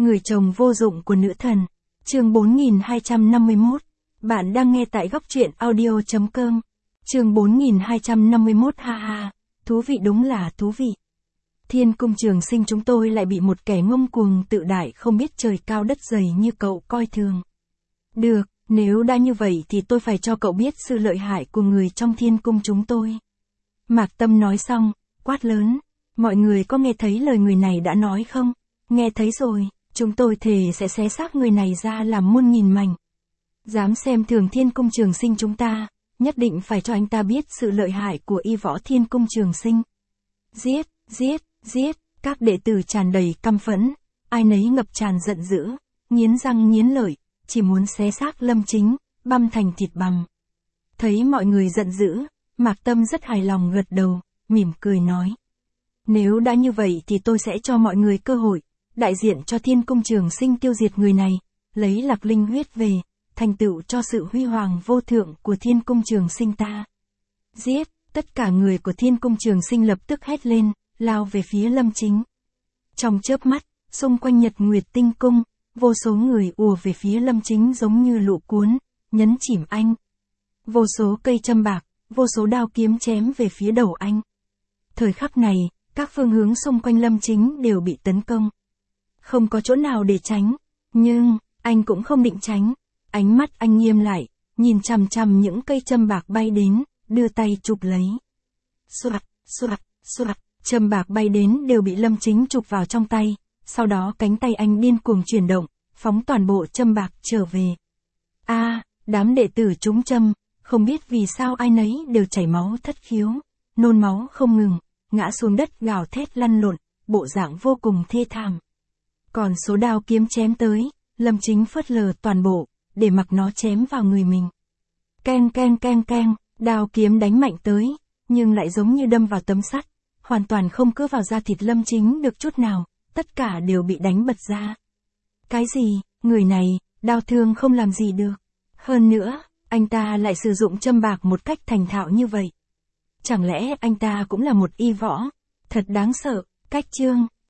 Người chồng vô dụng của nữ thần. Chương 4251. Bạn đang nghe tại góc truyện audio.com. Chương 4251 ha ha. Thú vị, đúng là thú vị. Thiên cung Trường Sinh chúng tôi lại bị một kẻ ngông cuồng tự đại không biết trời cao đất dày như cậu coi thường. Được, nếu đã như vậy thì tôi phải cho cậu biết sự lợi hại của người trong thiên cung chúng tôi. Mạc Tâm nói xong, quát lớn. Mọi người có nghe thấy lời người này đã nói không? Nghe thấy rồi, chúng tôi thề sẽ xé xác người này ra làm muôn nghìn mảnh. Dám xem thường thiên cung Trường Sinh chúng ta, nhất định phải cho anh ta biết sự lợi hại của y võ thiên cung Trường Sinh. Giết, giết, giết, các đệ tử tràn đầy căm phẫn, ai nấy ngập tràn giận dữ, nghiến răng nghiến lợi, chỉ muốn xé xác Lâm Chính, băm thành thịt bằm. Thấy mọi người giận dữ, Mạc Tâm rất hài lòng gật đầu, mỉm cười nói. Nếu đã như vậy thì tôi sẽ cho mọi người cơ hội, đại diện cho thiên cung Trường Sinh tiêu diệt người này, lấy Lạc Linh huyết về, thành tựu cho sự huy hoàng vô thượng của thiên cung Trường Sinh ta. Giết, tất cả người của thiên cung Trường Sinh lập tức hét lên, lao về phía Lâm Chính. Trong chớp mắt, xung quanh Nhật Nguyệt Tinh Cung, vô số người ùa về phía Lâm Chính giống như lũ cuốn, nhấn chìm anh. Vô số cây châm bạc, vô số đao kiếm chém về phía đầu anh. Thời khắc này, các phương hướng xung quanh Lâm Chính đều bị tấn công. Không có chỗ nào để tránh, nhưng, anh cũng không định tránh. Ánh mắt anh nghiêm lại, nhìn chằm chằm những cây châm bạc bay đến, đưa tay chụp lấy. Xoạt, xoạt, xoạt, châm bạc bay đến đều bị Lâm Chính chụp vào trong tay, sau đó cánh tay anh điên cuồng chuyển động, phóng toàn bộ châm bạc trở về. Đám đệ tử trúng châm, không biết vì sao ai nấy đều chảy máu thất khiếu, nôn máu không ngừng, ngã xuống đất gào thét lăn lộn, bộ dạng vô cùng thê thảm. Còn số đao kiếm chém tới, Lâm Chính phớt lờ toàn bộ, để mặc nó chém vào người mình. Keng keng keng keng, đao kiếm đánh mạnh tới, nhưng lại giống như đâm vào tấm sắt, hoàn toàn không cứa vào da thịt Lâm Chính được chút nào, tất cả đều bị đánh bật ra. Cái gì, người này, đao thương không làm gì được. Hơn nữa, anh ta lại sử dụng châm bạc một cách thành thạo như vậy. Chẳng lẽ anh ta cũng là một y võ? Thật đáng sợ. Cách chương